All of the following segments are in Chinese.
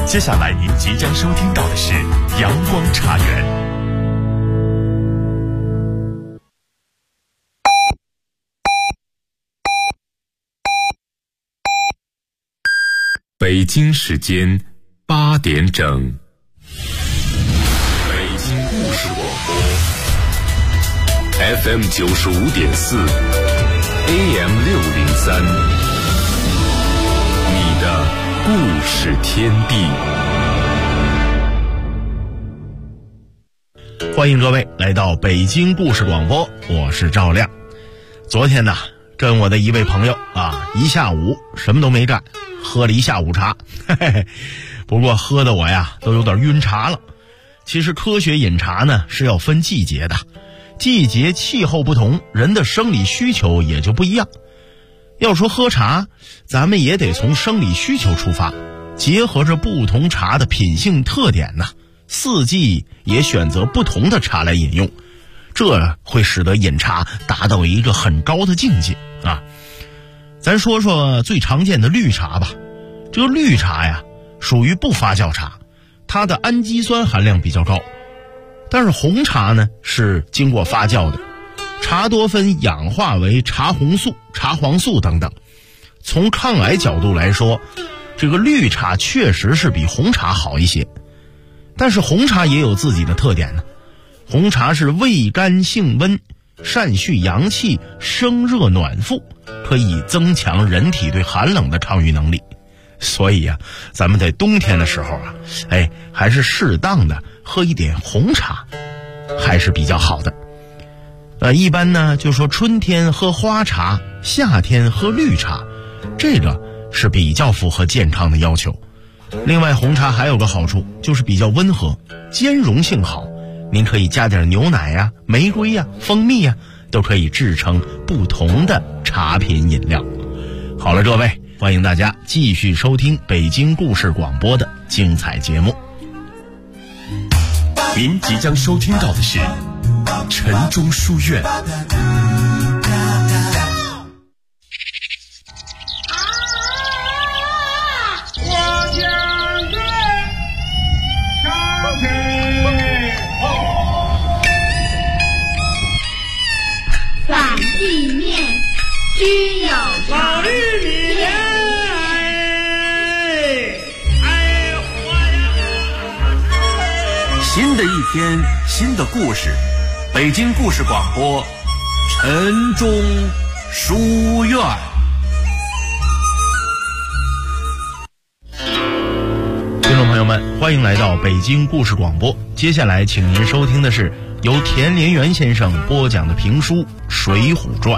接下来您即将收听到的是阳光茶园。北京时间8点整，北京故事广播 FM 95.4 AM 603，你的故事天地。 欢迎各位来到北京故事广播，我是赵亮。昨天呢，跟我的一位朋友一下午什么都没干，喝了一下午茶，不过喝的我呀都有点晕茶了。其实科学饮茶呢是要分季节的，季节气候不同，人的生理需求也就不一样。要说喝茶，咱们也得从生理需求出发，结合着不同茶的品性特点呢，四季也选择不同的茶来饮用，这会使得饮茶达到一个很高的境界啊。咱说说最常见的绿茶吧。这个绿茶呀属于不发酵茶，它的氨基酸含量比较高。但是红茶呢是经过发酵的，茶多分氧化为茶红素、茶黄素等等。从抗癌角度来说，这个绿茶确实是比红茶好一些。但是红茶也有自己的特点呢。红茶是味甘性温，善蓄阳气，生热暖腹，可以增强人体对寒冷的抗御能力。所以啊，咱们在冬天的时候还是适当的喝一点红茶还是比较好的。一般呢就说春天喝花茶，夏天喝绿茶，这个是比较符合健康的要求。另外红茶还有个好处，就是比较温和，兼容性好，您可以加点牛奶呀、玫瑰呀、蜂蜜呀，都可以制成不同的茶品饮料。好了，各位，欢迎大家继续收听北京故事广播的精彩节目。 您即将收听到的是晨钟书院。 反地面须有老玉米莲， 新的一天，新的故事，北京故事广播晨钟书院。 听众朋友们，欢迎来到北京故事广播。接下来请您收听的是由田连元先生播讲的评书《水浒传》。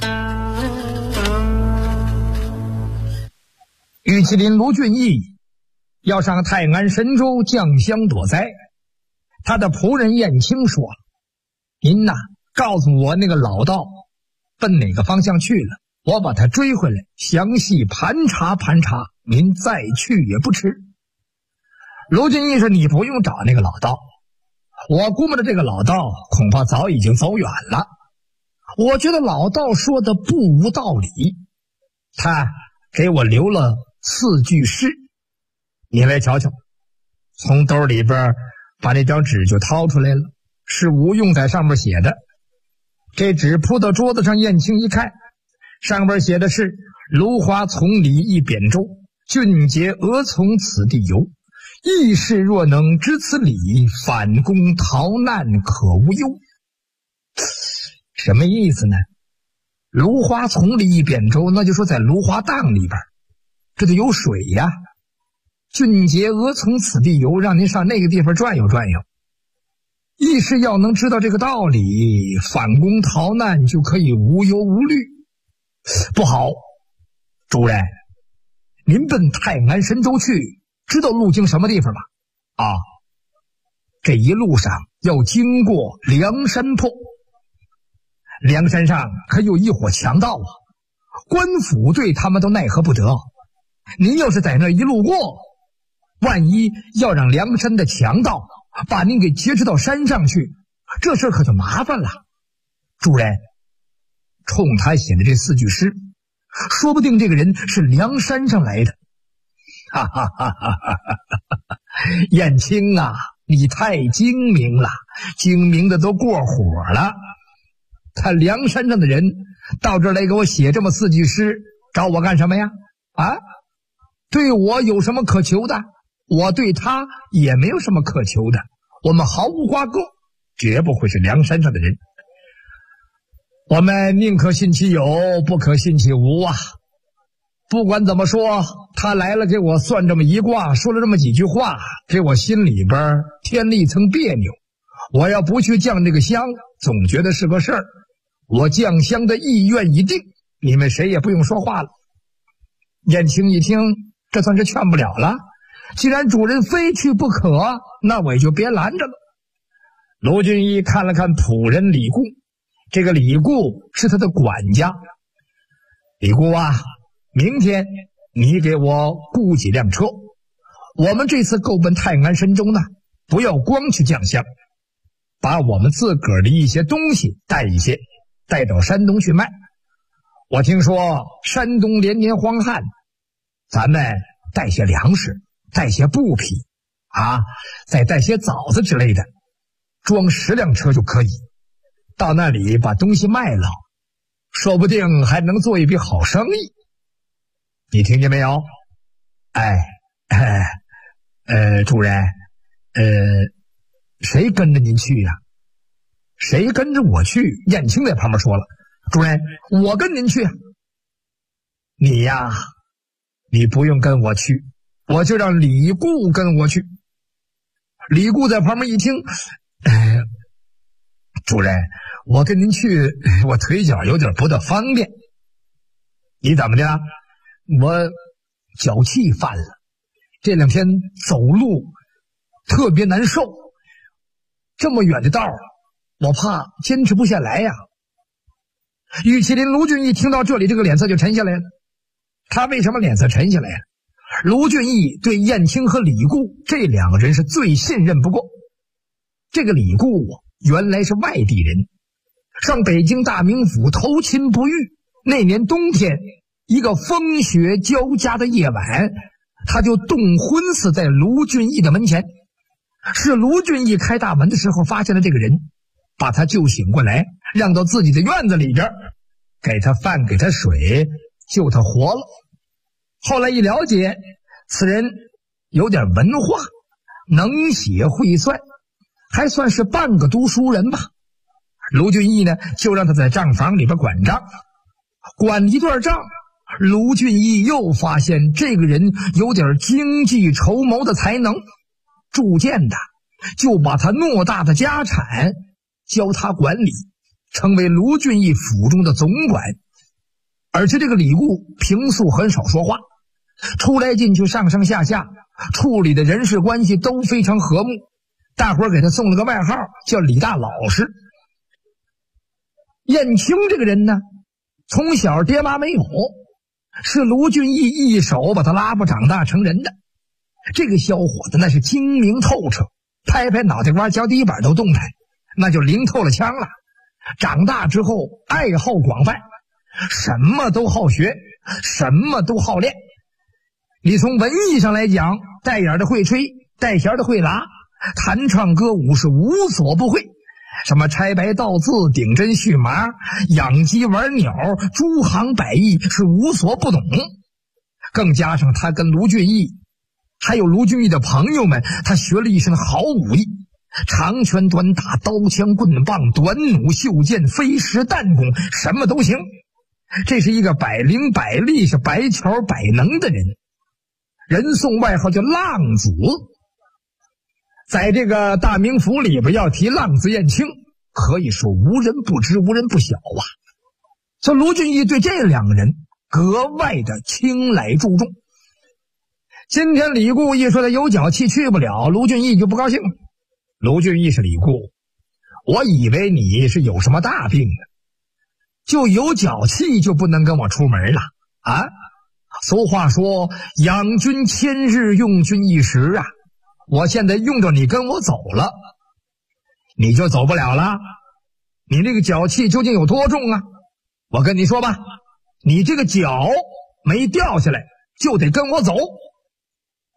玉麒麟卢俊义要上泰安神州降香躲灾，他的仆人燕青说：“您呐，告诉我那个老道奔哪个方向去了，我把他追回来，详细盘查盘查，您再去也不迟。”卢俊义说：“你不用找那个老道，我估摸着这个老道恐怕早已经走远了。我觉得老道说的不无道理，他给我留了4句诗，你来瞧瞧。”从兜里边把那张纸就掏出来了，是吴用在上面写的。这纸铺到桌子上，燕青一看，上边写的是：“芦花丛里一扁舟，俊杰俄从此地游。义士若能知此理，反攻逃难可无忧。”什么意思呢？芦花丛里一扁舟，那就说在芦花荡里边，这就有水呀。俊杰俄从此地游，让您上那个地方转悠转悠。义士要能知道这个道理，反攻逃难就可以无忧无虑。不好，主人，您奔泰安神州去，知道路经什么地方吗？这一路上要经过梁山坡，梁山上可有一伙强盗啊，官府对他们都奈何不得。您要是在那一路过，万一要让梁山的强盗把您给劫持到山上去，这事可就麻烦了。主人，冲他写的这4句诗，说不定这个人是梁山上来的。哈哈哈哈哈哈！ 燕青啊，你太精明了，精明的都过火了。他梁山上的人到这儿来给我写这么4句诗，找我干什么呀？啊，对我有什么可求的？我对他也没有什么可求的，我们毫无瓜葛，绝不会是梁山上的人。我们宁可信其有，不可信其无啊。不管怎么说，他来了给我算这么一卦，说了这么几句话，给我心里边添了一层别扭。我要不去降这个香，总觉得是个事儿。我降香的意愿已定，你们谁也不用说话了。燕青一听，这算是劝不了了。既然主人非去不可，那我也就别拦着了。卢俊义看了看仆人李固，这个李固是他的管家。李固啊，明天你给我雇几辆车，我们这次购奔泰安神州呢，不要光去降香，把我们自个儿的一些东西带一些，带到山东去卖。我听说山东连年荒旱，咱们带些粮食，带些布匹啊，再带些枣子之类的，装10辆车就可以。到那里把东西卖了，说不定还能做一笔好生意。你听见没有？主人，谁跟着您去呀？谁跟着我去？燕青在旁边说了，主人，我跟您去。你呀，你不用跟我去，我就让李固跟我去。李固在旁边一听，主人，我跟您去，我腿脚有点不大方便。你怎么的？我脚气犯了，这2天走路特别难受，这么远的道我怕坚持不下来呀。玉麒麟卢俊义听到这里，这个脸色就沉下来了。他为什么脸色沉下来了？卢俊义对燕青和李固这2个人是最信任不过。这个李固原来是外地人，上北京大名府投亲不遇。那年冬天，一个风雪交加的夜晚，他就冻昏死在卢俊义的门前。是卢俊义开大门的时候发现了这个人，把他救醒过来，让到自己的院子里边，给他饭，给他水，救他活了。后来一了解，此人有点文化，能写会算，还算是半个读书人吧。卢俊义呢，就让他在账房里边管账。管一段账，卢俊义又发现这个人有点经济筹谋的才能，逐渐的就把他偌大的家产交他管理，成为卢俊义府中的总管。而且这个李固平素很少说话，出来进去上上下下处理的人事关系都非常和睦，大伙儿给他送了个外号叫李大老实。燕青这个人呢，从小爹妈没有，是卢俊义一手把他拉不长大成人的。这个小伙子那是精明透彻，拍拍脑袋瓜脚底板都动弹，那就灵透了枪了。长大之后爱好广泛，什么都好学，什么都好练。你从文艺上来讲，带眼的会吹，带弦的会拉，弹唱歌舞是无所不会，什么拆白倒字，顶针续麻，养鸡玩鸟，诸行百艺是无所不懂。更加上他跟卢俊义还有卢俊义的朋友们，他学了一身好武艺，长拳短打，刀枪棍棒，短弩袖剑，飞石弹弓，什么都行。这是一个百灵百力，是百巧百能的人，人送外号叫浪子。在这个大名府里边要提浪子燕青，可以说无人不知，无人不晓啊。所以卢俊义对这2个人格外的青睐注重。今天李固一说他有脚气去不了，卢俊义就不高兴了。卢俊义是李固，我以为你是有什么大病呢，就有脚气就不能跟我出门了啊？俗话说养君千日，用君一时啊。我现在用着你跟我走了，你就走不了了。你这个脚气究竟有多重啊？我跟你说吧，你这个脚没掉下来就得跟我走。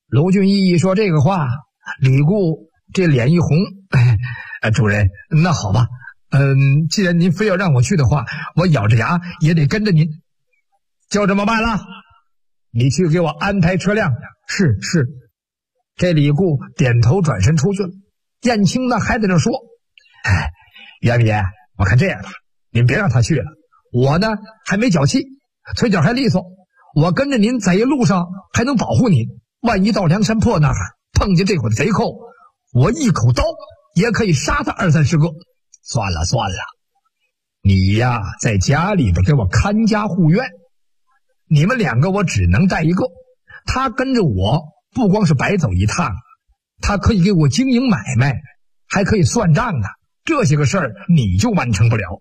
卢俊义一说这个话，李固这脸一红，主人，那好吧，既然您非要让我去的话，我咬着牙也得跟着您。就这么办了，你去给我安排车辆。是。这李固点头转身出去了。燕青呢还在那说，袁爷，我看这样吧，您别让他去了，我呢还没脚气，腿脚还利索，我跟着您在一路上还能保护您，万一到梁山泊那儿碰见这伙的贼寇，我一口刀也可以杀他20-30个。算了，你呀在家里边给我看家护院，你们2个我只能带一个，他跟着我不光是白走一趟，他可以给我经营买卖，还可以算账呢，这些个事儿你就完成不了。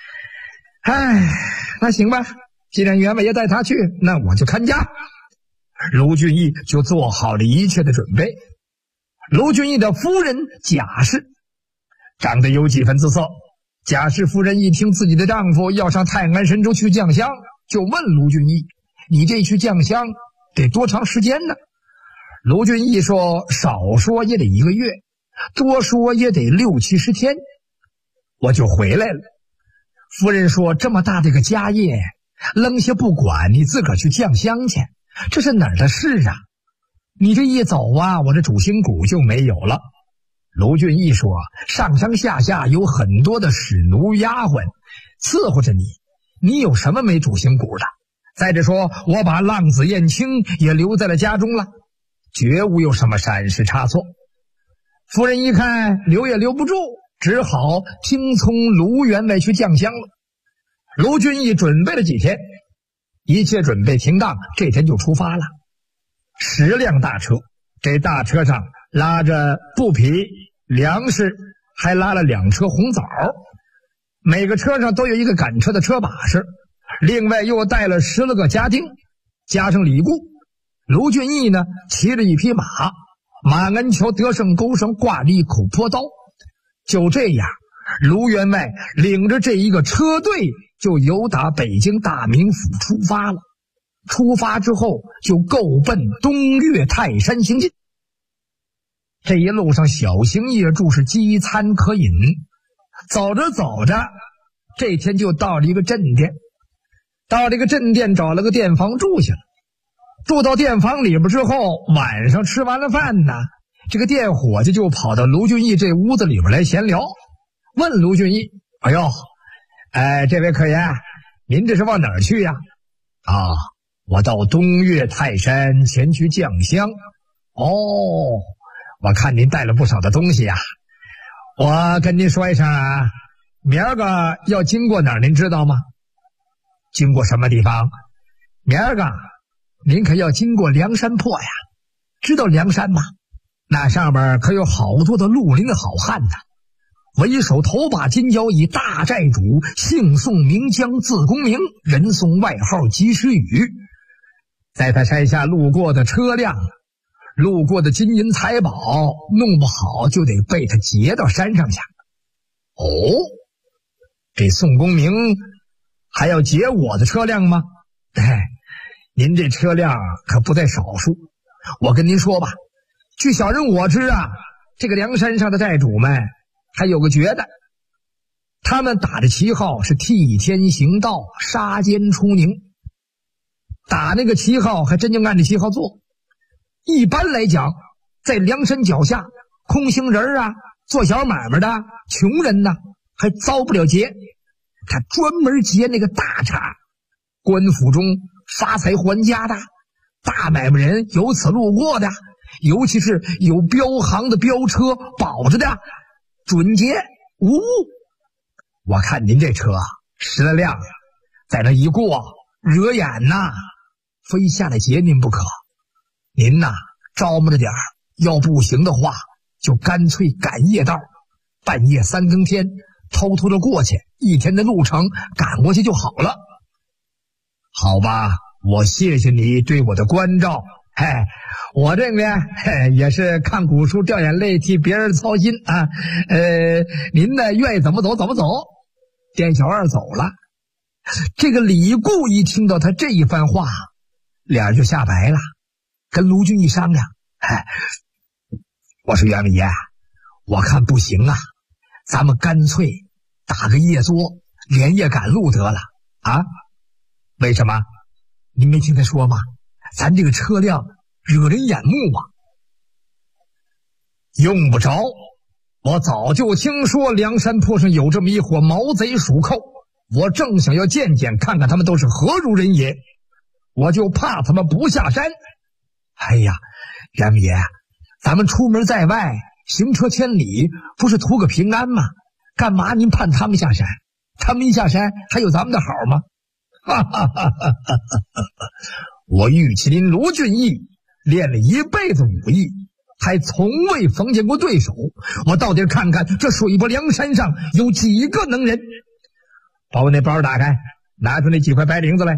那行吧，既然袁伟爷带他去，那我就看家。卢俊义就做好了一切的准备。卢俊义的夫人贾氏长得有几分姿色，贾氏夫人一听自己的丈夫要上泰安神州去降香，就问卢俊义，你这去降香得多长时间呢？卢俊义说，少说也得1个月，多说也得60-70天，我就回来了。夫人说，这么大的个家业，扔下不管，你自个儿去降香去，这是哪儿的事啊？你这一走啊，我这主心骨就没有了。卢俊义说，上上下下有很多的使奴丫鬟伺候着你，你有什么没主心骨的？再者说，我把浪子燕青也留在了家中了，绝无有什么闪失差错。夫人一看留也留不住，只好听从卢员外去降香了。卢俊义准备了几天，一切准备停当，这天就出发了。10辆大车，这大车上拉着布匹、粮食，还拉了2车红枣，每个车上都有一个赶车的车把式，另外又带了10来个家丁，加上李固。卢俊义呢骑着一匹马，马鞍桥德胜钩上挂着一口坡刀。就这样，卢员外领着这一个车队就由打北京大名府出发了。出发之后就够奔东岳泰山行进。这一路上小行夜住，是饥餐可饮。走着走着，这天就到了一个镇店，到这个镇店找了个店房住下了。住到店房里边之后，晚上吃完了饭呢，这个店伙计就跑到卢俊义这屋子里边来闲聊，问卢俊义，这位客爷，您这是往哪儿去呀？我到东岳泰山前去降香。我看您带了不少的东西呀。我跟您说一声啊，明儿个要经过哪儿您知道吗？经过什么地方？明儿个您可要经过梁山泊呀。知道梁山吗？那上边可有好多的绿林好汉呢。为首头把金交椅大寨主，姓宋名江，字公明，人送外号及时雨。在他山下路过的车辆，路过的金银财宝，弄不好就得被他劫到山上去。这宋公明还要劫我的车辆吗？您这车辆可不在少数。我跟您说吧，据小人我知啊，这个梁山上的寨主们还有个绝的，他们打的旗号是替天行道，杀奸除佞。打那个旗号还真就按着旗号做。一般来讲，在梁山脚下，空行人啊，做小买卖的穷人呢，还遭不了劫。他专门劫那个大茬，官府中发财还家的，大买卖人由此路过的，尤其是有标行的标车保着的，准劫无误。我看您这车10来辆，在那一过，惹眼呐，非下来劫您不可。您呐，招摸着点儿，要不行的话，就干脆赶夜道，半夜3更天，偷偷的过去，1天的路程赶过去就好了。好吧，我谢谢你对我的关照。我这边也是看古书掉眼泪，替别人操心啊。您呢愿意怎么走怎么走。店小二走了。这个李固一听到他这一番话，脸就吓白了，跟卢俊义商量， 我说袁伟爷，我看不行啊，咱们干脆打个夜作，连夜赶路得了啊？为什么？你没听他说吗？咱这个车辆惹人眼目啊。用不着，我早就听说梁山坡上有这么一伙毛贼鼠寇，我正想要见见看看他们都是何如人也，我就怕他们不下山。哎呀，袁伟爷，咱们出门在外，行车千里，不是图个平安吗？干嘛您盼他们下山？他们一下山，还有咱们的好吗？哈哈哈哈哈！我玉麒麟卢俊义练了一辈子武艺，还从未逢见过对手。我到底看看这水泊梁山上有几个能人。把我那包打开，拿出那几块白绫子来。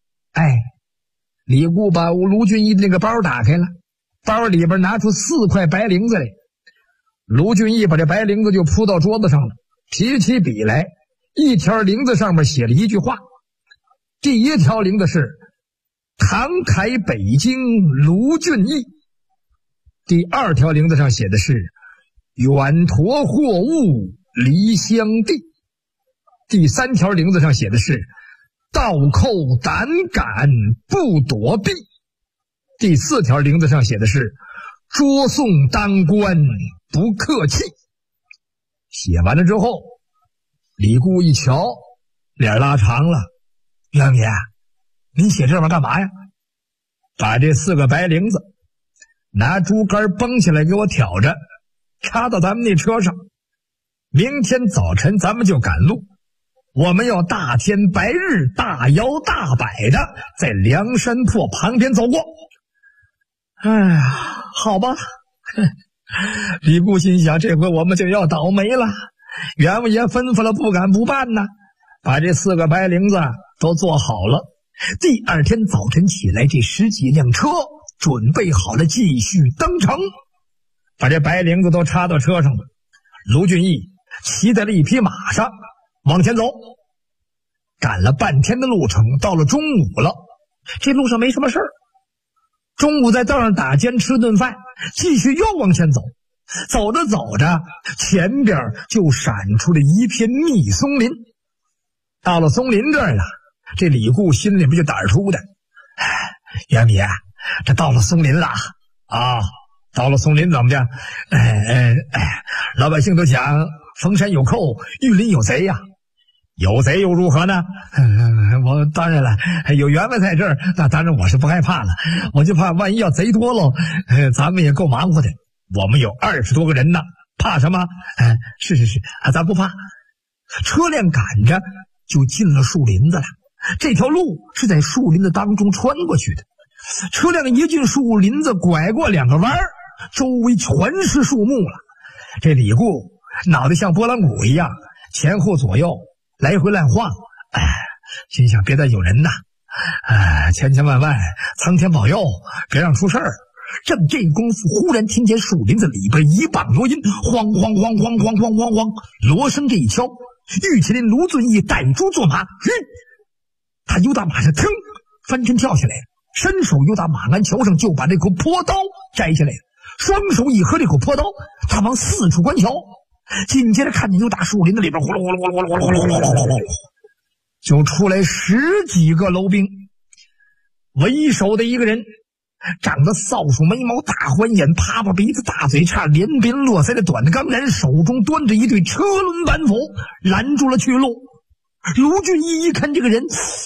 李固把卢俊义那个包打开了，包里边拿出4块白绫子来。卢俊义把这白绫子就铺到桌子上了，提起笔来，一条绫子上面写了一句话。第一条绫子是唐凯北京卢俊义，第2条绫子上写的是远驮货物离乡地，第3条绫子上写的是倒扣胆敢不躲避，第4条绫子上写的是捉送当官不客气。写完了之后，李固一瞧，脸拉长了。袁爷，您写这玩意儿干嘛呀？把这4个白绫子拿竹竿绷起来给我挑着，插到咱们那车上。明天早晨咱们就赶路，我们要大天白日大摇大摆的在梁山泊旁边走过。哎呀，好吧。李固心想，这回我们就要倒霉了。袁伟爷吩咐了，不敢不办呢，把这4个白绫子都做好了。第2天早晨起来，这10几辆车准备好了，继续登城，把这白绫子都插到车上了。卢俊义骑在了一匹马上往前走，赶了半天的路程，到了中午了。这路上没什么事儿，中午在道上打尖吃顿饭，继续又往前走。走着走着，前边就闪出了一片密松林。到了松林这儿了，这李固心里边就胆儿突的。袁米，这到了松林了啊！到了松林怎么的？老百姓都讲逢山有寇，遇林有贼呀。有贼又如何呢？我当然了，有员外在这儿，那当然我是不害怕了。我就怕万一要贼多喽，咱们也够忙活的。我们有20多个人呢，怕什么？是咱不怕。车辆赶着就进了树林子了。这条路是在树林子当中穿过去的。车辆一进树林子，拐过2个弯，周围全是树木了。这李固脑袋像拨浪鼓一样，前后左右来回乱晃。心想别再有人呐，千千万万苍天保佑，别让出事儿。正这功夫，忽然听见树林子里边一棒锣音，晃晃晃晃晃晃晃晃，锣声这一敲，玉麒麟卢俊义带猪坐马，他由打马上腾翻身跳下来，伸手由打马鞍桥上就把这口坡刀摘下来，双手一合这口坡刀，他往4处观瞧，紧接着看见由打树林子里边呼噜呼噜呼噜呼噜呼噜呼噜呼噜呼噜，就出来10几个楼兵。为首的一个人长得扫帚眉毛，大环眼，趴趴鼻子，大嘴叉，连边络腮的短的钢髯，手中端着一对车轮板斧，拦住了去路。卢俊义一看这个人，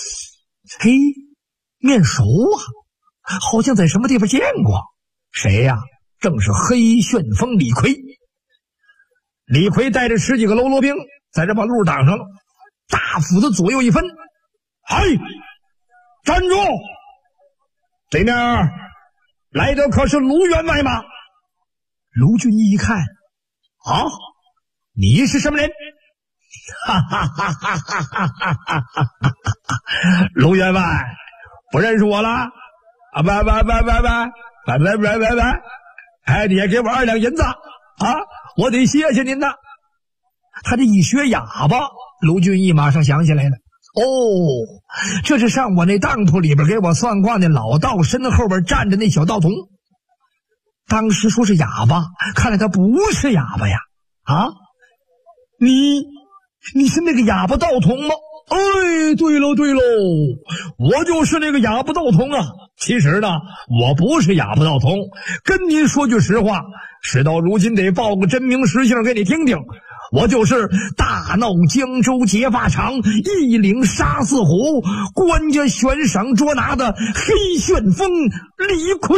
面熟啊，好像在什么地方见过。谁呀？正是黑旋风李逵。李逵带着10几个喽啰兵在这把路挡上了，大斧子左右一分，站住！对面来的可是卢员外吗？卢俊义一看，你是什么人？卢员外不认识我了？不，你也给我2两银子啊！我得谢谢您呐。他这一学哑巴，卢俊义马上想起来了。这是上我那当铺里边给我算卦那老道身后边站着那小道童。 当时说是哑巴，看来他不是哑巴呀。啊，你是那个哑巴道童吗？哎，对喽，我就是那个哑巴道童啊。其实呢，我不是哑巴道童，跟您说句实话，事到如今得报个真名实姓给你听听。我就是大闹江州劫法场，一领杀四虎，官家悬赏捉拿的黑旋风李逵。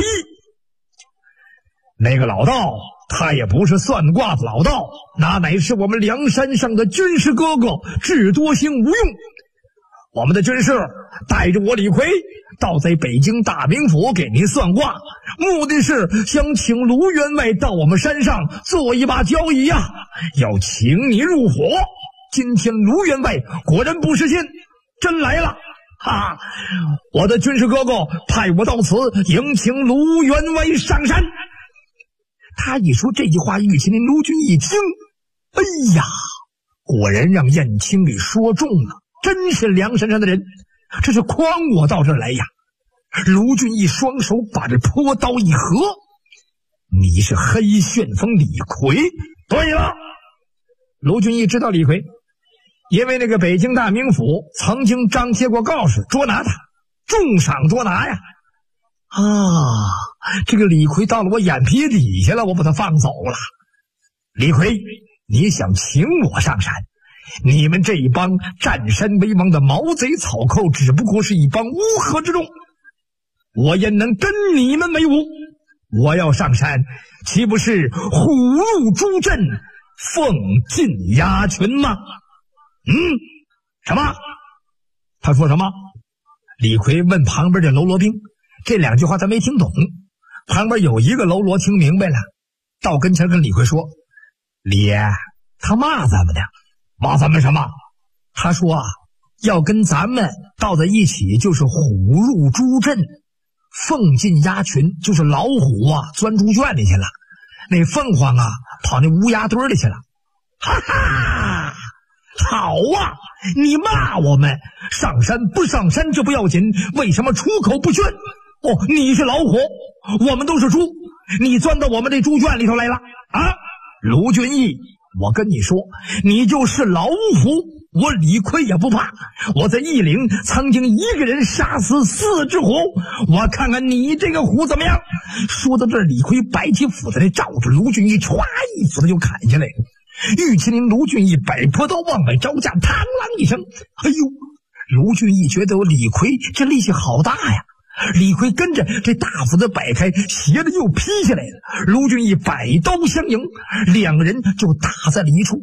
那个老道，他也不是算卦的老道，那乃是我们梁山上的军师哥哥，智多星吴用。我们的军师带着我李逵到在北京大名府给您算卦，目的是想请卢员外到我们山上做一把交椅呀，要请你入伙。今天卢员外果然不是信，真来了。哈，我的军师哥哥派我到此迎请卢员外上山。他一说这句话，玉麒麟卢俊义一听，哎呀，果然让燕青给说中了，真是梁山上的人，这是诓我到这儿来呀。卢俊义双手把这坡刀一合，你是黑旋风李逵。对了，卢俊义知道李逵，因为那个北京大名府曾经张贴过告示捉拿他，重赏捉拿呀。啊，这个李逵到了我眼皮底下了，我把他放走了。李逵，你想请我上山，你们这一帮占山为王的毛贼草寇只不过是一帮乌合之众，我也能跟你们为伍。我要上山，岂不是虎入猪阵，凤进鸭群吗？什么？他说什么？李逵问旁边的喽啰兵，这两句话他没听懂。旁边有一个喽啰听明白了，到跟前跟李逵说：“李爷，他骂咱们的。骂咱们什么？他说啊，要跟咱们到在一起就是虎入猪阵，凤进鸭群，就是老虎啊钻猪圈里去了，那凤凰啊跑那乌鸦堆里去了。哈哈，好啊，你骂我们上山不上山这不要紧，为什么出口不劝？哦，你是老虎，我们都是猪，你钻到我们这猪圈里头来了啊！卢俊义，我跟你说，你就是老虎，我李逵也不怕。我在义岭曾经一个人杀死4只虎，我看看你这个虎怎么样。说到这儿，李逵摆起斧子来，照着卢俊义歘一斧子就砍下来了。玉麒麟卢俊义摆坡刀往外招架，嘡啷一声，哎呦！卢俊义觉得李逵这力气好大呀。李逵跟着这大斧子摆开，斜着又劈下来了。卢俊义摆刀相迎，两人就打在了一处，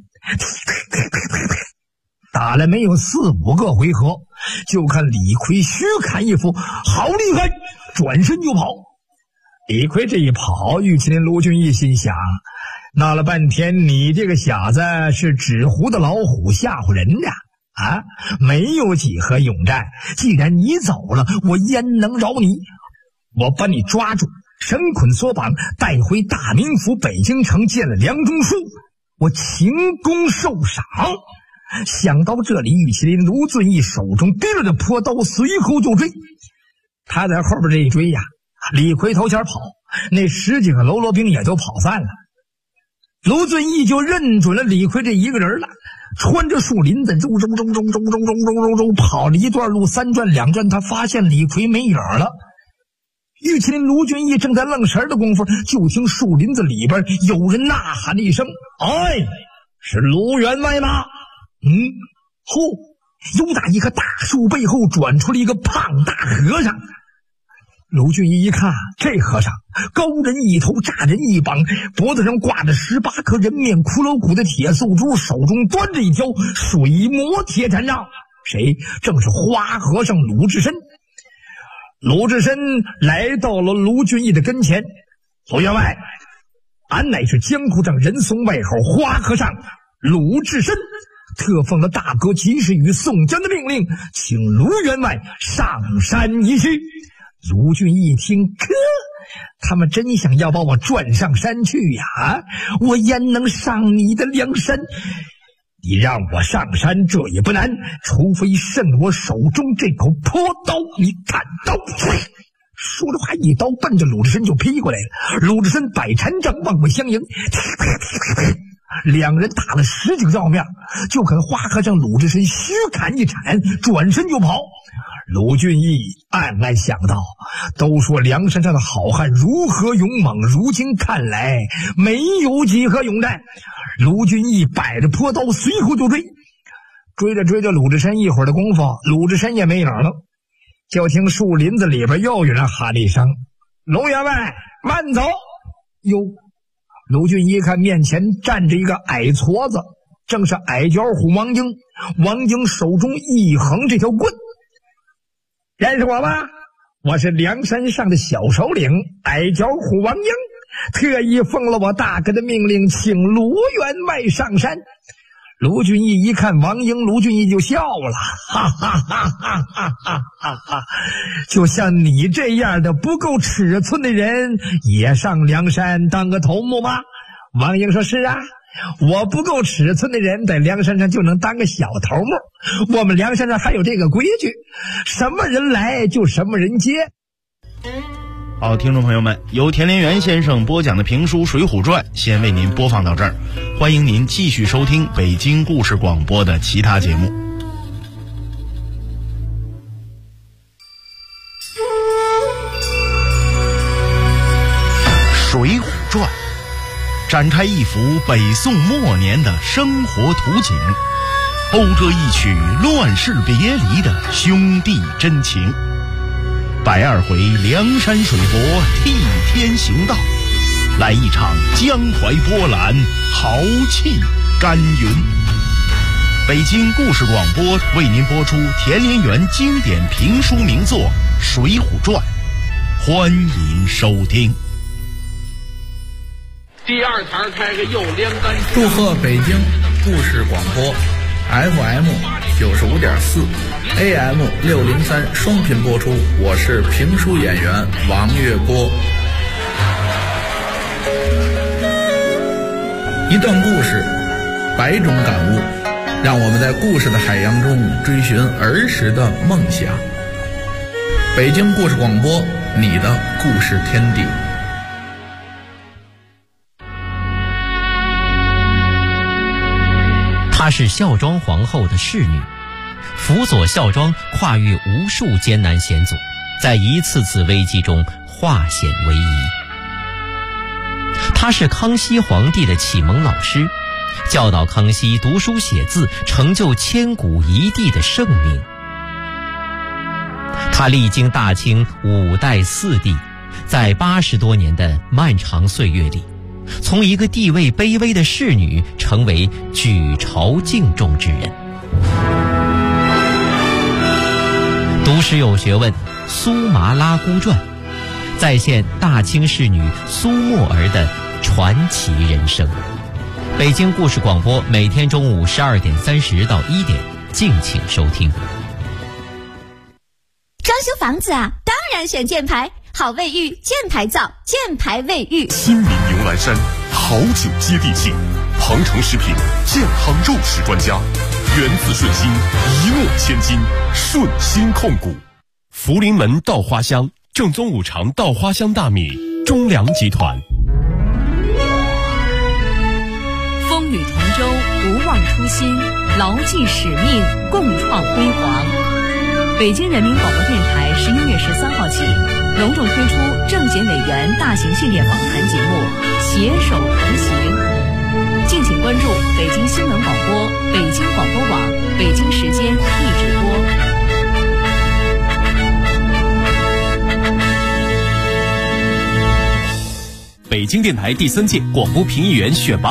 打了没有4、5个回合，就看李逵虚砍一斧，好厉害，转身就跑。李逵这一跑，玉麒麟卢俊义心想，闹了半天你这个小子是纸糊的老虎吓唬人的啊，没有几何勇战，既然你走了，我焉能饶你？我把你抓住，绳捆索绑，带回大名府北京城见了梁中书，我秦功受赏。想到这里，玉麒麟卢俊义手中提了着坡刀，随后就追。他在后边这一追呀，李逵头前跑，那10几个喽啰兵也都跑散了。卢俊义就认准了李逵这一个人了，穿着树林子，跑了一段路，3转2转，他发现李逵没影了。玉麒麟卢俊义正在愣神的功夫，就听树林子里边有人呐喊了一声：“哎，是卢员外吗？”又打一棵大树背后转出了一个胖大和尚。卢俊义一看，这和尚高人一头，炸人一膀，脖子上挂着18颗人面骷髅骨的铁素珠，手中端着一条水磨铁禅杖。谁？正是花和尚鲁智深。鲁智深来到了卢俊义的跟前：“卢员外，俺乃是江湖上人送外号花和尚鲁智深，特奉了大哥及时雨宋江的命令，请卢员外上山一叙。”卢俊义一听，哥，他们真想要把我转上山去呀！我焉能上你的梁山？你让我上山，这也不难，除非胜我手中这口坡刀。你看刀， 说着话，一刀奔着鲁智深就劈过来了。鲁智深摆禅杖望步相迎，两人打了10几个照面，就跟花和尚鲁智深虚砍一铲，转身就跑。鲁俊义暗暗想到，都说梁山上的好汉如何勇猛，如今看来没有几何勇战。鲁俊义摆着坡刀随后就追，追着鲁智深，一会儿的功夫，鲁智深也没影了。就听树林子里边又有人喊了一声：“龙员外，慢走！”哟，鲁俊一看面前站着一个矮矬子，正是矮脚虎王英。王英手中一横这条棍。认识我吗？我是梁山上的小首领矮脚虎王英，特意奉了我大哥的命令，请罗员外上山。卢俊义一看王英，卢俊义就笑了，哈哈哈哈哈哈哈！就像你这样的不够尺寸的人，也上梁山当个头目吗？王英说：“是啊，我不够尺寸的人，在梁山上就能当个小头目。我们梁山上还有这个规矩，什么人来就什么人接。” 好，听众朋友们，由田连元先生播讲的评书《水浒传》先为您播放到这儿，欢迎您继续收听北京故事广播的其他节目。《水浒传》展开一幅北宋末年的生活图景，勾勒一曲乱世别离的兄弟真情。120回梁山水泊替天行道，来一场江淮波澜，豪气干云。北京故事广播为您播出田连元经典评书名作《水浒传》，欢迎收听。 第二台开个右连杆， 祝贺北京故事广播 FM 95.4 AM 603双频播出，我是评书演员王月波。一段故事，100种感悟，让我们在故事的海洋中追寻儿时的梦想。北京故事广播，你的故事天地。 她是孝庄皇后的侍女，辅佐孝庄跨越无数艰难险阻，在一次次危机中化险为夷。她是康熙皇帝的启蒙老师，教导康熙读书写字，成就千古一帝的盛名。她历经大清5代4帝，在80多年的漫长岁月里，从一个地位卑微的侍女成为举朝敬重之人。读史有学问，苏麻拉姑传再现大清侍女苏沫儿的传奇人生。北京故事广播每天中午12点30到1点，敬请收听。 装修房子啊，当然选箭牌，好卫浴，箭牌造，箭牌卫浴。 亲民牛栏山，好酒接地气，鹏程食品健康肉食专家，源自顺心，一诺千金，顺心控股。福临门稻花香，正宗五常稻花香大米，中粮集团。 风雨同舟，不忘初心，牢记使命，共创辉煌。北京人民广播电台11月13号起，隆重推出政检委员大型系列访谈节目《携手同行》，敬请关注北京新闻广播、北京广播网、北京时间一直播。 北京电台第3届广播评议员选拔